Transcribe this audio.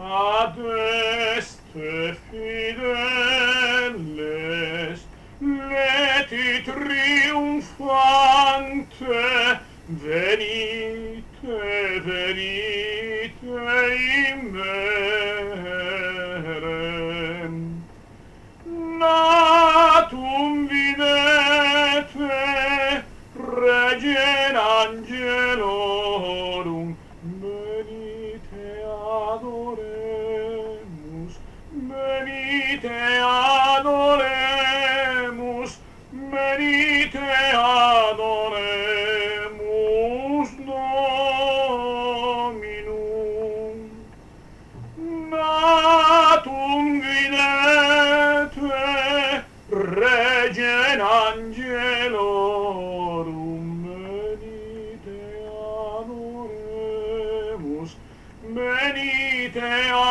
ad est fideles, leti triumphante, venite, venite in merem. Natum videte, Regem Angelorum, venite adoremus, venite adoremus, venite adoremus Dominum. Natum videte, Regem Angelorum, venite adoremus, venite